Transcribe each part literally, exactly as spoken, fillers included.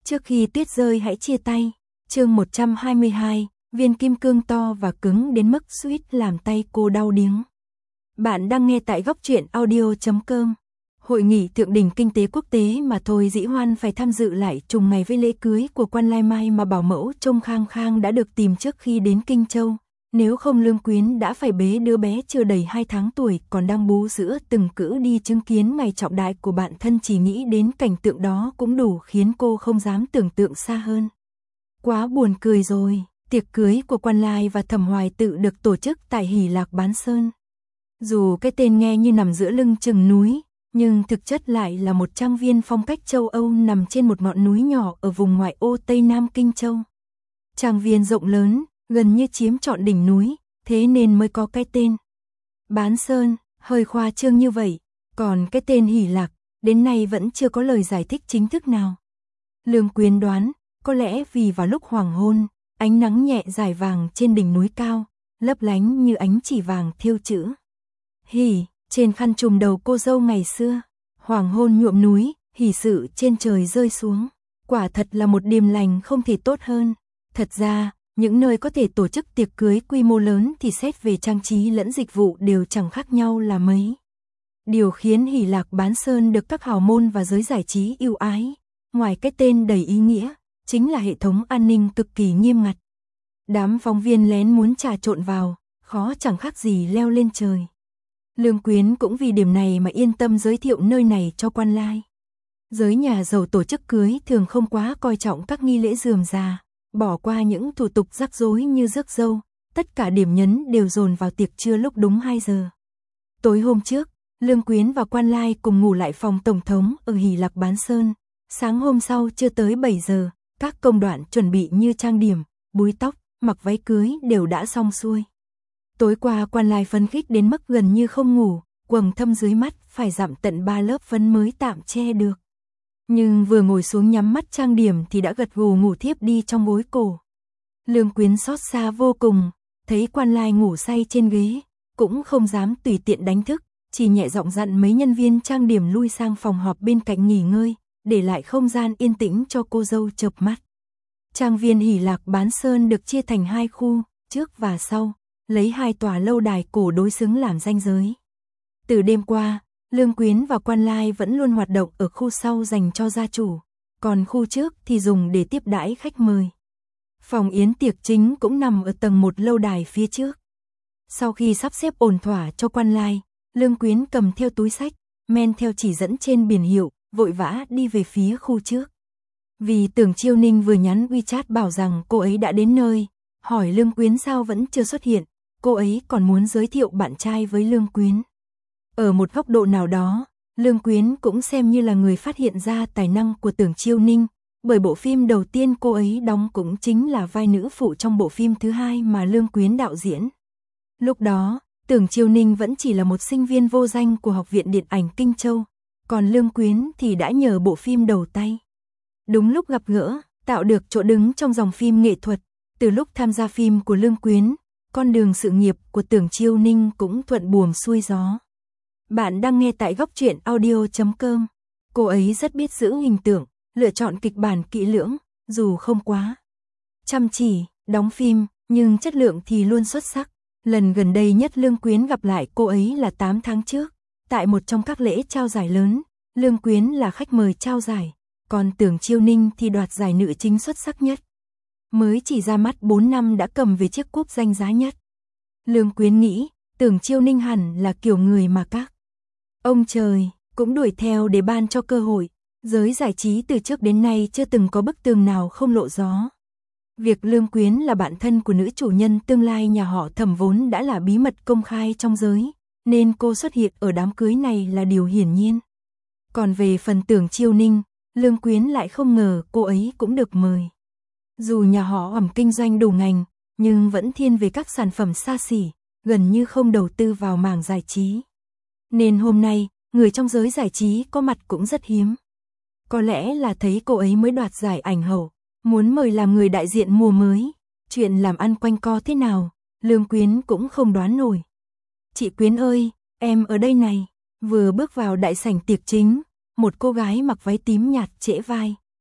Trước khi tuyết rơi hãy chia tay. Chương một trăm hai mươi hai, viên kim cương to và cứng đến mức suýt làm tay cô đau điếng. Bạn đang nghe tại góc truyện audio chấm com. Hội nghị thượng đỉnh kinh tế quốc tế mà Thôi Dĩ Hoan phải tham dự lại trùng ngày với lễ cưới của quan Lai Mai mà bảo mẫu Trông Khang Khang đã được tìm trước khi đến Kinh Châu. Nếu không Lương Quyến đã phải bế đứa bé chưa đầy hai tháng tuổi còn đang bú sữa từng cữ đi chứng kiến ngày trọng đại của bạn thân, chỉ nghĩ đến cảnh tượng đó cũng đủ khiến cô không dám tưởng tượng xa hơn. Quá buồn cười rồi, tiệc cưới của quan Lai và Thẩm Hoài Tự được tổ chức tại Hỷ Lạc Bán Sơn. Dù cái tên nghe như nằm giữa lưng chừng núi, nhưng thực chất lại là một trang viên phong cách châu Âu nằm trên một ngọn núi nhỏ ở vùng ngoại ô Tây Nam Kinh Châu. Trang viên rộng lớn, gần như chiếm trọn đỉnh núi, thế nên mới có cái tên Bán Sơn, hơi khoa trương như vậy, còn cái tên Hỷ Lạc, đến nay vẫn chưa có lời giải thích chính thức nào. Lương Quyến đoán, có lẽ vì vào lúc hoàng hôn, ánh nắng nhẹ rải vàng trên đỉnh núi cao, lấp lánh như ánh chỉ vàng thêu chữ Hỷ trên khăn trùm đầu cô dâu ngày xưa. Hoàng hôn nhuộm núi, hỷ sự trên trời rơi xuống. Quả thật là một điềm lành không thể tốt hơn. Thật ra, những nơi có thể tổ chức tiệc cưới quy mô lớn thì xét về trang trí lẫn dịch vụ đều chẳng khác nhau là mấy. Điều khiến Hỷ Lạc Bán Sơn được các hào môn và giới giải trí yêu ái, ngoài cái tên đầy ý nghĩa, chính là hệ thống an ninh cực kỳ nghiêm ngặt. Đám phóng viên lén muốn trà trộn vào, khó chẳng khác gì leo lên trời. Lương Quyến cũng vì điểm này mà yên tâm giới thiệu nơi này cho quan Lai. Giới nhà giàu tổ chức cưới thường không quá coi trọng các nghi lễ rườm rà, bỏ qua những thủ tục rắc rối như rước dâu, tất cả điểm nhấn đều dồn vào tiệc trưa lúc đúng hai giờ. Tối hôm trước, Lương Quyến và quan Lai cùng ngủ lại phòng tổng thống ở Hỷ Lạc Bán Sơn. Sáng hôm sau chưa tới bảy giờ, các công đoạn chuẩn bị như trang điểm, búi tóc, mặc váy cưới đều đã xong xuôi. Tối qua quan Lai phấn khích đến mức gần như không ngủ, quầng thâm dưới mắt phải dặm tận ba lớp phấn mới tạm che được. Nhưng vừa ngồi xuống nhắm mắt trang điểm thì đã gật gù ngủ thiếp đi trong gối cổ. Lương Quyến xót xa vô cùng, thấy quan Lai ngủ say trên ghế, cũng không dám tùy tiện đánh thức, chỉ nhẹ giọng dặn mấy nhân viên trang điểm lui sang phòng họp bên cạnh nghỉ ngơi, để lại không gian yên tĩnh cho cô dâu chợp mắt. Trang viên Hỷ Lạc Bán Sơn được chia thành hai khu, trước và sau, lấy hai tòa lâu đài cổ đối xứng làm ranh giới. Từ đêm qua, Lương Quyến và quan Lai vẫn luôn hoạt động ở khu sau dành cho gia chủ, còn khu trước thì dùng để tiếp đãi khách mời. Phòng yến tiệc chính cũng nằm ở tầng một lâu đài phía trước. Sau khi sắp xếp ổn thỏa cho quan Lai, Lương Quyến cầm theo túi sách, men theo chỉ dẫn trên biển hiệu, vội vã đi về phía khu trước. Vì Tưởng Chiêu Ninh vừa nhắn WeChat bảo rằng cô ấy đã đến nơi, hỏi Lương Quyến sao vẫn chưa xuất hiện, cô ấy còn muốn giới thiệu bạn trai với Lương Quyến. Ở một góc độ nào đó, Lương Quyến cũng xem như là người phát hiện ra tài năng của Tưởng Chiêu Ninh, bởi bộ phim đầu tiên cô ấy đóng cũng chính là vai nữ phụ trong bộ phim thứ hai mà Lương Quyến đạo diễn. Lúc đó, Tưởng Chiêu Ninh vẫn chỉ là một sinh viên vô danh của Học viện Điện ảnh Kinh Châu, còn Lương Quyến thì đã nhờ bộ phim đầu tay. Đúng lúc gặp gỡ, tạo được chỗ đứng trong dòng phim nghệ thuật, từ lúc tham gia phim của Lương Quyến, con đường sự nghiệp của Tưởng Chiêu Ninh cũng thuận buồm xuôi gió. Bạn đang nghe tại góc truyện audio chấm com. Cô ấy rất biết giữ hình tượng, lựa chọn kịch bản kỹ lưỡng, dù không quá chăm chỉ, đóng phim, nhưng chất lượng thì luôn xuất sắc. Lần gần đây nhất Lương Quyến gặp lại cô ấy là tám tháng trước, tại một trong các lễ trao giải lớn, Lương Quyến là khách mời trao giải, còn Tưởng Chiêu Ninh thì đoạt giải nữ chính xuất sắc nhất. Mới chỉ ra mắt bốn năm đã cầm về chiếc cúp danh giá nhất. Lương Quyến nghĩ, Tưởng Chiêu Ninh hẳn là kiểu người mà các ông trời cũng đuổi theo để ban cho cơ hội. Giới giải trí từ trước đến nay chưa từng có bức tường nào không lộ gió. Việc Lương Quyến là bạn thân của nữ chủ nhân tương lai nhà họ Thẩm vốn đã là bí mật công khai trong giới, nên cô xuất hiện ở đám cưới này là điều hiển nhiên. Còn về phần Tưởng Chiêu Ninh, Lương Quyến lại không ngờ cô ấy cũng được mời. Dù nhà họ ẩm kinh doanh đủ ngành, nhưng vẫn thiên về các sản phẩm xa xỉ, gần như không đầu tư vào mảng giải trí. Nên hôm nay, người trong giới giải trí có mặt cũng rất hiếm. Có lẽ là thấy cô ấy mới đoạt giải ảnh hậu, muốn mời làm người đại diện mùa mới. Chuyện làm ăn quanh co thế nào, Lương Quyến cũng không đoán nổi. Chị Quyến ơi, em ở đây này. Vừa bước vào đại sảnh tiệc chính, một cô gái mặc váy tím nhạt trễ vai,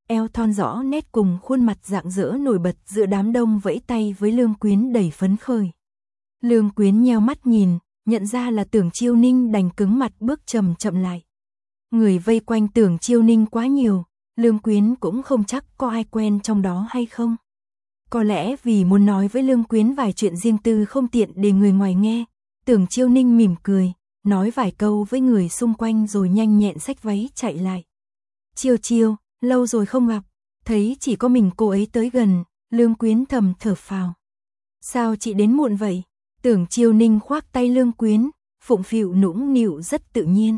eo thon rõ nét cùng khuôn mặt rạng rỡ nổi bật giữa đám đông vẫy tay với Lương Quyến đầy phấn khởi. Lương Quyến nheo mắt nhìn, nhận ra là Tưởng Chiêu Ninh đành cứng mặt bước chậm chậm lại. Người vây quanh Tưởng Chiêu Ninh quá nhiều, Lương Quyến cũng không chắc có ai quen trong đó hay không. Có lẽ vì muốn nói với Lương Quyến vài chuyện riêng tư không tiện để người ngoài nghe, Tưởng Chiêu Ninh mỉm cười, nói vài câu với người xung quanh rồi nhanh nhẹn xách váy chạy lại. Chiêu Chiêu, lâu rồi không gặp, thấy chỉ có mình cô ấy tới gần, Lương Quyến thầm thở phào. Sao chị đến muộn vậy? Tưởng Chiêu Ninh khoác tay Lương Quyến, phụng phịu nũng nịu rất tự nhiên.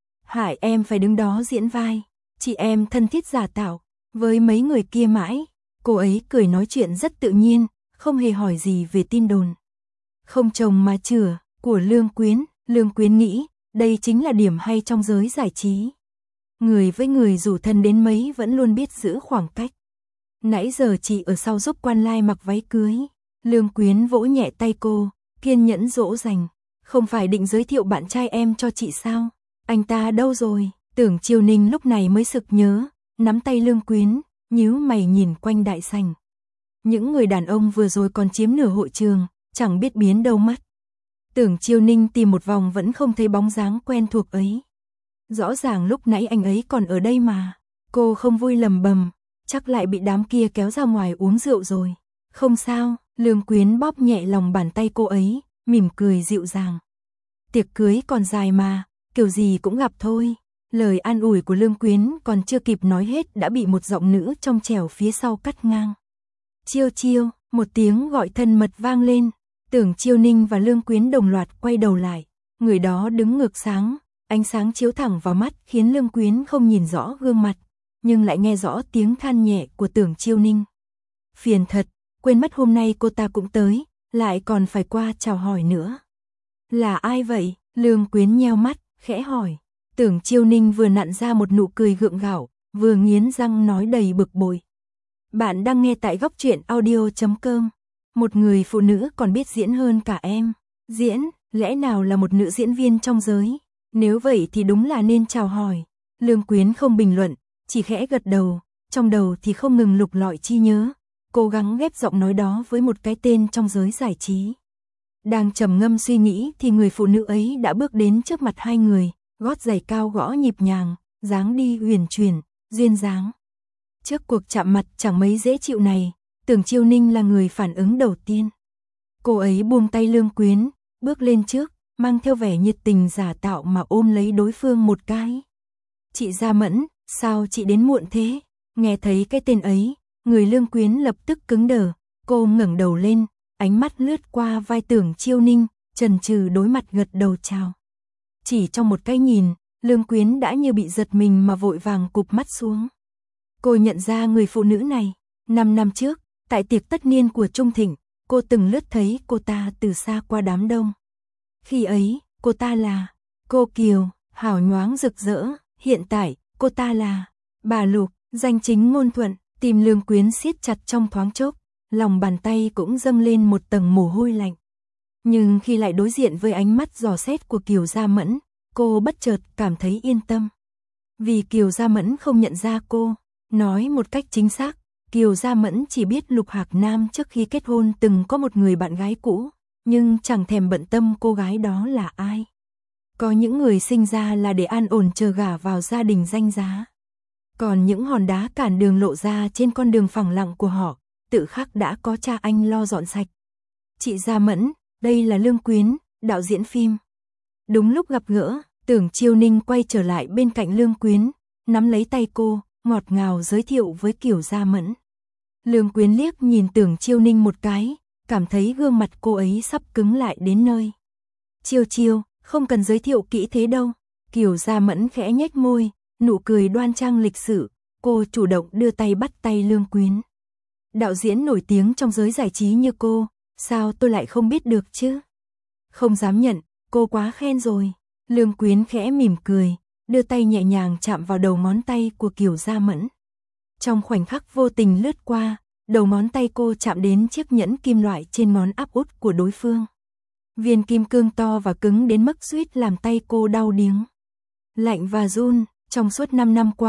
Hại em phải đứng đó diễn vai, chị em thân thiết giả tạo, với mấy người kia mãi. Cô ấy cười nói chuyện rất tự nhiên, không hề hỏi gì về tin đồn. Không chồng mà chửa, của Lương Quyến, Lương Quyến nghĩ, đây chính là điểm hay trong giới giải trí. Người với người dù thân đến mấy vẫn luôn biết giữ khoảng cách. Nãy giờ chị ở sau giúp quan lai mặc váy cưới. Lương Quyến vỗ nhẹ tay cô, kiên nhẫn dỗ dành. Không phải định giới thiệu bạn trai em cho chị sao? Anh ta đâu rồi? Tưởng Chiêu Ninh lúc này mới sực nhớ, nắm tay Lương Quyến, nhíu mày nhìn quanh đại sảnh. Những người đàn ông vừa rồi còn chiếm nửa hội trường, chẳng biết biến đâu mất. Tưởng Chiêu Ninh tìm một vòng vẫn không thấy bóng dáng quen thuộc ấy. Rõ ràng lúc nãy anh ấy còn ở đây mà. Cô không vui lầm bầm, chắc lại bị đám kia kéo ra ngoài uống rượu rồi. Không sao, Lương Quyến bóp nhẹ lòng bàn tay cô ấy, mỉm cười dịu dàng. Tiệc cưới còn dài mà, kiểu gì cũng gặp thôi. Lời an ủi của Lương Quyến còn chưa kịp nói hết đã bị một giọng nữ trong trẻo phía sau cắt ngang. Chiêu Chiêu, một tiếng gọi thân mật vang lên. Tưởng Chiêu Ninh và Lương Quyến đồng loạt quay đầu lại. Người đó đứng ngược sáng, ánh sáng chiếu thẳng vào mắt khiến Lương Quyến không nhìn rõ gương mặt, nhưng lại nghe rõ tiếng than nhẹ của Tưởng Chiêu Ninh. Phiền thật, quên mất hôm nay cô ta cũng tới, lại còn phải qua chào hỏi nữa. Là ai vậy? Lương Quyến nheo mắt, khẽ hỏi. Tưởng Chiêu Ninh vừa nặn ra một nụ cười gượng gạo, vừa nghiến răng nói đầy bực bội. Bạn đang nghe tại góc truyện audio chấm com. Một người phụ nữ còn biết diễn hơn cả em. Diễn, lẽ nào là một nữ diễn viên trong giới? Nếu vậy thì đúng là nên chào hỏi. Lương Quyến không bình luận, chỉ khẽ gật đầu, trong đầu thì không ngừng lục lọi chi nhớ, cố gắng ghép giọng nói đó với một cái tên trong giới giải trí. Đang trầm ngâm suy nghĩ thì người phụ nữ ấy đã bước đến trước mặt hai người, gót giày cao gõ nhịp nhàng, dáng đi huyền chuyển, duyên dáng. Trước cuộc chạm mặt chẳng mấy dễ chịu này, Tưởng Chiêu Ninh là người phản ứng đầu tiên. Cô ấy buông tay Lương Quyến, bước lên trước, mang theo vẻ nhiệt tình giả tạo mà ôm lấy đối phương một cái. Chị Gia Mẫn, sao chị đến muộn thế? Nghe thấy cái tên ấy, người Lương Quyến lập tức cứng đờ, cô ngẩng đầu lên, ánh mắt lướt qua vai Tưởng Chiêu Ninh, chần chừ đối mặt gật đầu chào. Chỉ trong một cái nhìn, Lương Quyến đã như bị giật mình mà vội vàng cụp mắt xuống. Cô nhận ra người phụ nữ này, năm năm trước, tại tiệc tất niên của Trung Thịnh, cô từng lướt thấy cô ta từ xa qua đám đông. Khi ấy, cô ta là cô Kiều, hào nhoáng rực rỡ, hiện tại, cô ta là bà Lục, danh chính ngôn thuận. Tim Lương Quyến siết chặt trong thoáng chốc, lòng bàn tay cũng dâng lên một tầng mồ hôi lạnh. Nhưng khi lại đối diện với ánh mắt dò xét của Kiều Gia Mẫn, cô bất chợt cảm thấy yên tâm. Vì Kiều Gia Mẫn không nhận ra cô, nói một cách chính xác, Kiều Gia Mẫn chỉ biết Lục Hạc Nam trước khi kết hôn từng có một người bạn gái cũ, nhưng chẳng thèm bận tâm cô gái đó là ai. Có những người sinh ra là để an ổn chờ gả vào gia đình danh giá. Còn những hòn đá cản đường lộ ra trên con đường phẳng lặng của họ, tự khắc đã có cha anh lo dọn sạch. Chị Gia Mẫn, đây là Lương Quyến, đạo diễn phim. Đúng lúc gặp gỡ, Tưởng Chiêu Ninh quay trở lại bên cạnh Lương Quyến, nắm lấy tay cô, ngọt ngào giới thiệu với Kiều Gia Mẫn. Lương Quyến liếc nhìn Tưởng Chiêu Ninh một cái, cảm thấy gương mặt cô ấy sắp cứng lại đến nơi. Chiêu Chiêu, không cần giới thiệu kỹ thế đâu. Kiều Gia Mẫn khẽ nhếch môi, nụ cười đoan trang lịch sự, cô chủ động đưa tay bắt tay Lương Quyến. Đạo diễn nổi tiếng trong giới giải trí như cô, sao tôi lại không biết được chứ? Không dám nhận, cô quá khen rồi. Lương Quyến khẽ mỉm cười, đưa tay nhẹ nhàng chạm vào đầu ngón tay của Kiều Gia Mẫn. Trong khoảnh khắc vô tình lướt qua, đầu ngón tay cô chạm đến chiếc nhẫn kim loại trên ngón áp út của đối phương. Viên kim cương to và cứng đến mức suýt làm tay cô đau điếng. Lạnh và run, trong suốt năm năm qua,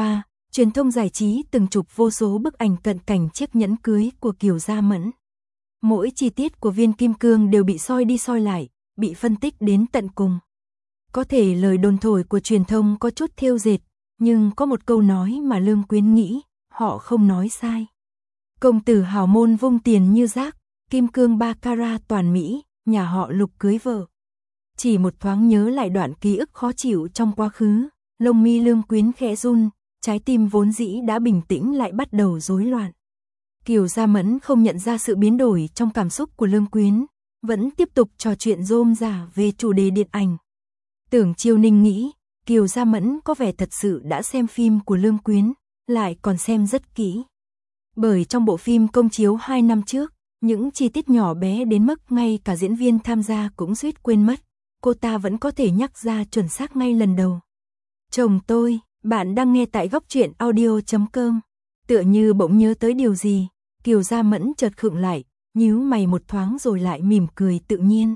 Truyền thông giải trí từng chụp vô số bức ảnh cận cảnh chiếc nhẫn cưới của Kiều Gia Mẫn. Mỗi chi tiết của viên kim cương đều bị soi đi soi lại, bị phân tích đến tận cùng. Có thể lời đồn thổi của truyền thông có chút thêu dệt, nhưng có một câu nói mà Lương Quyến nghĩ, họ không nói sai. Công tử hào môn vung tiền như rác, kim cương ba carat toàn Mỹ, nhà họ Lục cưới vợ. Chỉ một thoáng nhớ lại đoạn ký ức khó chịu trong quá khứ, lông mi Lương Quyến khẽ run, trái tim vốn dĩ đã bình tĩnh lại bắt đầu rối loạn. Kiều Gia Mẫn không nhận ra sự biến đổi trong cảm xúc của Lương Quyến, vẫn tiếp tục trò chuyện rôm rả về chủ đề điện ảnh. Tưởng Chiêu Ninh nghĩ, Kiều Gia Mẫn có vẻ thật sự đã xem phim của Lương Quyến, lại còn xem rất kỹ. Bởi trong bộ phim công chiếu hai năm trước, những chi tiết nhỏ bé đến mức ngay cả diễn viên tham gia cũng suýt quên mất, cô ta vẫn có thể nhắc ra chuẩn xác ngay lần đầu. Chồng tôi, bạn đang nghe tại góc truyện audio chấm com. Tựa như bỗng nhớ tới điều gì, Kiều Gia Mẫn chợt khựng lại, nhíu mày một thoáng rồi lại mỉm cười tự nhiên.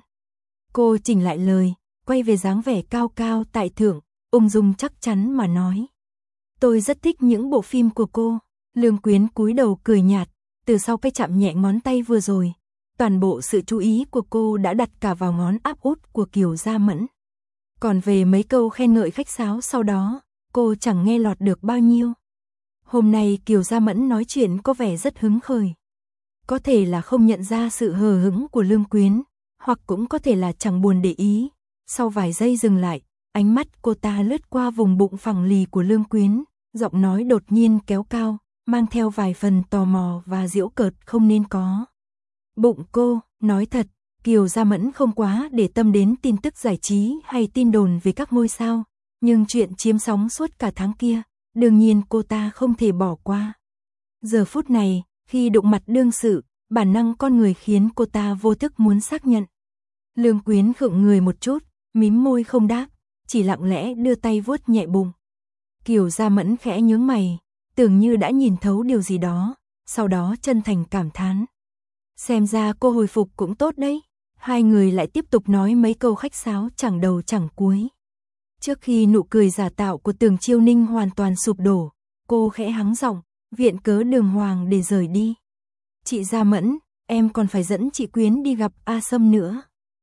Cô chỉnh lại lời, quay về dáng vẻ cao cao tại thượng, ung dung chắc chắn mà nói. Tôi rất thích những bộ phim của cô. Lương Quyến cúi đầu cười nhạt, từ sau cái chạm nhẹ ngón tay vừa rồi, toàn bộ sự chú ý của cô đã đặt cả vào ngón áp út của Kiều Gia Mẫn. Còn về mấy câu khen ngợi khách sáo sau đó, cô chẳng nghe lọt được bao nhiêu. Hôm nay Kiều Gia Mẫn nói chuyện có vẻ rất hứng khởi. Có thể là không nhận ra sự hờ hững của Lương Quyến, hoặc cũng có thể là chẳng buồn để ý. Sau vài giây dừng lại, ánh mắt cô ta lướt qua vùng bụng phẳng lì của Lương Quyến, giọng nói đột nhiên kéo cao, mang theo vài phần tò mò và giễu cợt không nên có. Bụng cô, nói thật, Kiều Gia Mẫn không quá để tâm đến tin tức giải trí hay tin đồn về các ngôi sao, nhưng chuyện chiếm sóng suốt cả tháng kia, đương nhiên cô ta không thể bỏ qua. Giờ phút này, khi đụng mặt đương sự, bản năng con người khiến cô ta vô thức muốn xác nhận. Lương Quyến khựng người một chút, mím môi không đáp, chỉ lặng lẽ đưa tay vuốt nhẹ bụng. Kiều Gia Mẫn khẽ nhướng mày, tưởng như đã nhìn thấu điều gì đó, sau đó chân thành cảm thán. Xem ra cô hồi phục cũng tốt đấy. Hai người lại tiếp tục nói mấy câu khách sáo chẳng đầu chẳng cuối. Trước khi nụ cười giả tạo của Tưởng Chiêu Ninh hoàn toàn sụp đổ, cô khẽ hắng giọng, viện cớ đường hoàng để rời đi. Chị Gia Mẫn, em còn phải dẫn chị Quyến đi gặp A Sâm nữa.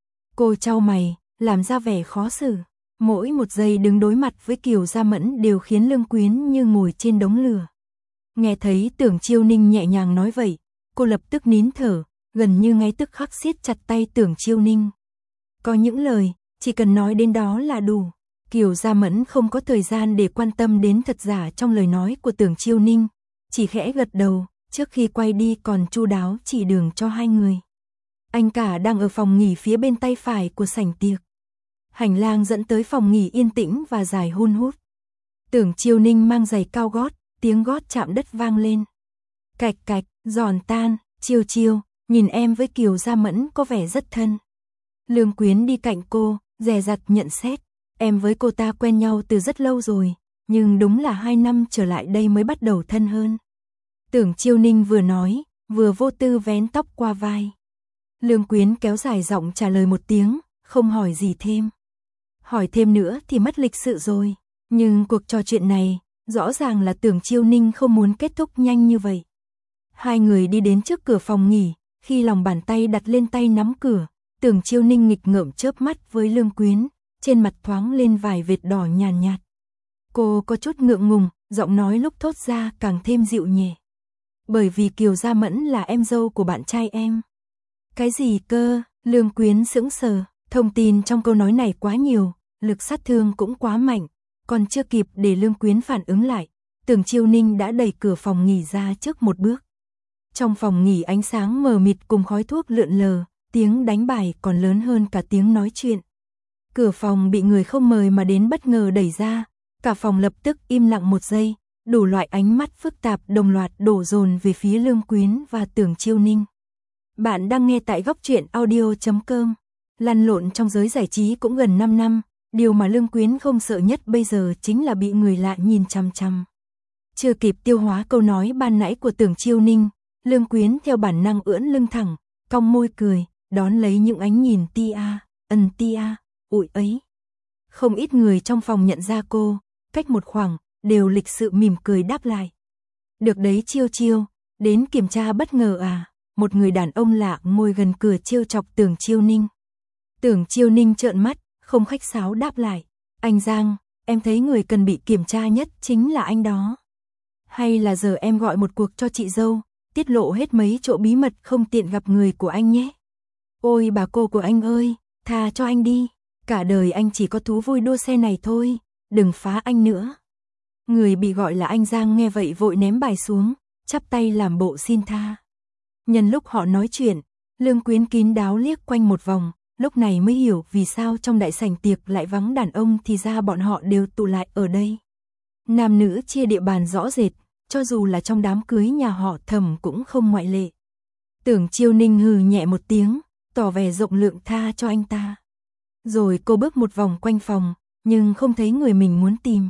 Cô chau mày, làm ra vẻ khó xử. Mỗi một giây đứng đối mặt với Kiều Gia Mẫn đều khiến Lương Quyến như ngồi trên đống lửa. Nghe thấy Tưởng Chiêu Ninh nhẹ nhàng nói vậy, cô lập tức nín thở, gần như ngay tức khắc siết chặt tay Tưởng Chiêu Ninh. Có những lời, chỉ cần nói đến đó là đủ. Kiều Gia Mẫn không có thời gian để quan tâm đến thật giả trong lời nói của Tưởng Chiêu Ninh, chỉ khẽ gật đầu, trước khi quay đi còn chu đáo chỉ đường cho hai người. Anh cả đang ở phòng nghỉ phía bên tay phải của sảnh tiệc. Hành lang dẫn tới phòng nghỉ yên tĩnh và dài hun hút. Tưởng Chiêu Ninh mang giày cao gót, tiếng gót chạm đất vang lên. Cạch cạch, giòn tan, Chiêu Chiêu, nhìn em với Kiều Gia Mẫn có vẻ rất thân. Lương Quyến đi cạnh cô, dè dặt nhận xét. Em với cô ta quen nhau từ rất lâu rồi, nhưng đúng là hai năm trở lại đây mới bắt đầu thân hơn. Tưởng Chiêu Ninh vừa nói, vừa vô tư vén tóc qua vai. Lương Quyến kéo dài giọng trả lời một tiếng, không hỏi gì thêm. Hỏi thêm nữa thì mất lịch sự rồi, nhưng cuộc trò chuyện này, rõ ràng là Tưởng Chiêu Ninh không muốn kết thúc nhanh như vậy. Hai người đi đến trước cửa phòng nghỉ, khi lòng bàn tay đặt lên tay nắm cửa, Tưởng Chiêu Ninh nghịch ngợm chớp mắt với Lương Quyến, trên mặt thoáng lên vài vệt đỏ nhàn nhạt, nhạt. Cô có chút ngượng ngùng, giọng nói lúc thốt ra càng thêm dịu nhẹ. Bởi vì Kiều Gia Mẫn là em dâu của bạn trai em. Cái gì cơ? Lương Quyến sững sờ, thông tin trong câu nói này quá nhiều, lực sát thương cũng quá mạnh, còn chưa kịp để Lương Quyến phản ứng lại, Tưởng Chiêu Ninh đã đẩy cửa phòng nghỉ ra trước một bước. Trong phòng nghỉ ánh sáng mờ mịt cùng khói thuốc lượn lờ, tiếng đánh bài còn lớn hơn cả tiếng nói chuyện. Cửa phòng bị người không mời mà đến bất ngờ đẩy ra, cả phòng lập tức im lặng một giây, đủ loại ánh mắt phức tạp đồng loạt đổ dồn về phía Lương Quyến và Tưởng Chiêu Ninh. Bạn đang nghe tại góc truyện audio chấm com. Lăn lộn trong giới giải trí cũng gần năm năm, điều mà Lương Quyến không sợ nhất bây giờ chính là bị người lạ nhìn chằm chằm. Chưa kịp tiêu hóa câu nói ban nãy của Tưởng Chiêu Ninh, Lương Quyến theo bản năng ưỡn lưng thẳng, cong môi cười, đón lấy những ánh nhìn tia, ân tia, ụi ấy. Không ít người trong phòng nhận ra cô, cách một khoảng, đều lịch sự mỉm cười đáp lại. Được đấy Chiêu Chiêu, đến kiểm tra bất ngờ à? Một người đàn ông lạ ngồi gần cửa trêu chọc Tưởng Chiêu Ninh. Tưởng Chiêu Ninh trợn mắt, không khách sáo đáp lại. Anh Giang, em thấy người cần bị kiểm tra nhất chính là anh đó. Hay là giờ em gọi một cuộc cho chị dâu, tiết lộ hết mấy chỗ bí mật không tiện gặp người của anh nhé. Ôi bà cô của anh ơi, tha cho anh đi. Cả đời anh chỉ có thú vui đua xe này thôi, đừng phá anh nữa. Người bị gọi là anh Giang nghe vậy vội ném bài xuống, chắp tay làm bộ xin tha. Nhân lúc họ nói chuyện, Lương Quyến kín đáo liếc quanh một vòng, lúc này mới hiểu vì sao trong đại sảnh tiệc lại vắng đàn ông, thì ra bọn họ đều tụ lại ở đây. Nam nữ chia địa bàn rõ rệt, cho dù là trong đám cưới nhà họ Thẩm cũng không ngoại lệ. Tưởng Chiêu Ninh hừ nhẹ một tiếng, tỏ vẻ rộng lượng tha cho anh ta. Rồi cô bước một vòng quanh phòng, nhưng không thấy người mình muốn tìm.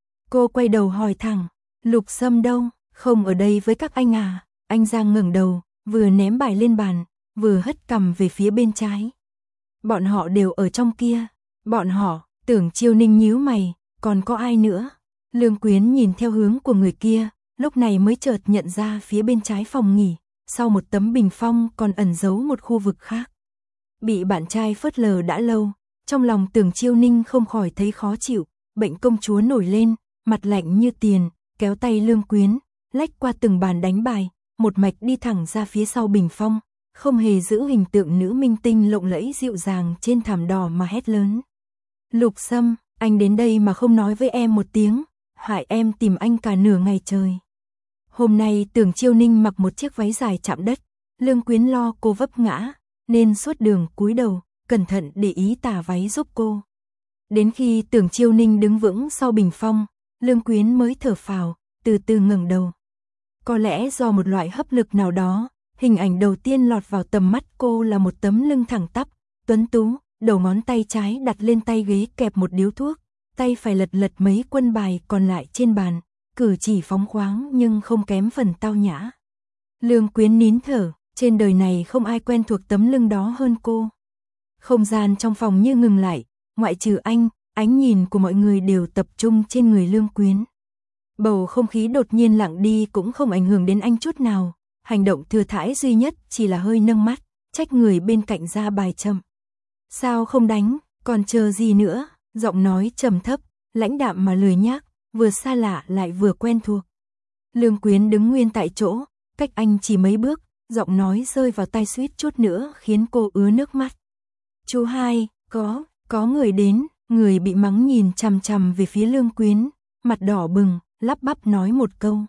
Cô quay đầu hỏi thẳng, Lục Sâm đâu? Không ở đây với các anh à? Anh Giang ngẩng đầu, vừa ném bài lên bàn, vừa hất cằm về phía bên trái. Bọn họ đều ở trong kia. Bọn họ? Tưởng Chiêu Ninh nhíu mày, còn có ai nữa? Lương Quyến nhìn theo hướng của người kia, lúc này mới chợt nhận ra phía bên trái phòng nghỉ, sau một tấm bình phong còn ẩn giấu một khu vực khác. Bị bạn trai phớt lờ đã lâu, trong lòng Tưởng Chiêu Ninh không khỏi thấy khó chịu, bệnh công chúa nổi lên, mặt lạnh như tiền, kéo tay Lương Quyến, lách qua từng bàn đánh bài, một mạch đi thẳng ra phía sau bình phong, không hề giữ hình tượng nữ minh tinh lộng lẫy dịu dàng trên thảm đỏ mà hét lớn. Lục Sâm, anh đến đây mà không nói với em một tiếng, hại em tìm anh cả nửa ngày trời. Hôm nay Tưởng Chiêu Ninh mặc một chiếc váy dài chạm đất, Lương Quyến lo cô vấp ngã, nên suốt đường cúi đầu, cẩn thận để ý tà váy giúp cô. Đến khi Tưởng Chiêu Ninh đứng vững sau bình phong, Lương Quyến mới thở phào, từ từ ngẩng đầu. Có lẽ do một loại hấp lực nào đó, hình ảnh đầu tiên lọt vào tầm mắt cô là một tấm lưng thẳng tắp, tuấn tú, đầu ngón tay trái đặt lên tay ghế kẹp một điếu thuốc, tay phải lật lật mấy quân bài còn lại trên bàn, cử chỉ phóng khoáng nhưng không kém phần tao nhã. Lương Quyến nín thở, trên đời này không ai quen thuộc tấm lưng đó hơn cô. Không gian trong phòng như ngừng lại, ngoại trừ anh, ánh nhìn của mọi người đều tập trung trên người Lương Quyến. Bầu không khí đột nhiên lặng đi cũng không ảnh hưởng đến anh chút nào, hành động thừa thãi duy nhất chỉ là hơi nâng mắt, trách người bên cạnh ra bài chậm. Sao không đánh, còn chờ gì nữa? Giọng nói trầm thấp, lãnh đạm mà lười nhác, vừa xa lạ lại vừa quen thuộc. Lương Quyến đứng nguyên tại chỗ, cách anh chỉ mấy bước, giọng nói rơi vào tai suýt chút nữa khiến cô ứa nước mắt. Chú hai, có, có người đến. Người bị mắng nhìn chằm chằm về phía Lương Quyến, mặt đỏ bừng, lắp bắp nói một câu.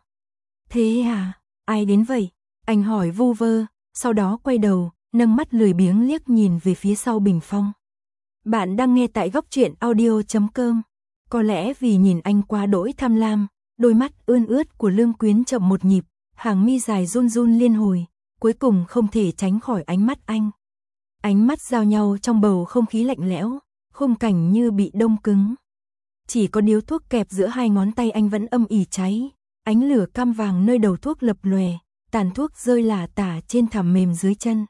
Thế à, ai đến vậy? Anh hỏi vu vơ, sau đó quay đầu, nâng mắt lười biếng liếc nhìn về phía sau bình phong. Bạn đang nghe tại góc truyện audio chấm com. Có lẽ vì nhìn anh quá đỗi tham lam, đôi mắt ươn ướt của Lương Quyến chậm một nhịp, hàng mi dài run run liên hồi, cuối cùng không thể tránh khỏi ánh mắt anh. Ánh mắt giao nhau trong bầu không khí lạnh lẽo, khung cảnh như bị đông cứng. Chỉ có điếu thuốc kẹp giữa hai ngón tay anh vẫn âm ỉ cháy, ánh lửa cam vàng nơi đầu thuốc lập lòe, tàn thuốc rơi lả tả trên thảm mềm dưới chân.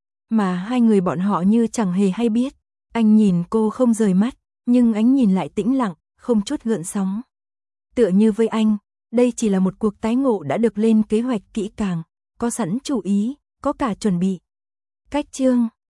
Mà hai người bọn họ như chẳng hề hay biết, anh nhìn cô không rời mắt, nhưng ánh nhìn lại tĩnh lặng, không chút gợn sóng. Tựa như với anh, đây chỉ là một cuộc tái ngộ đã được lên kế hoạch kỹ càng, có sẵn chủ ý, có cả chuẩn bị. Cách chương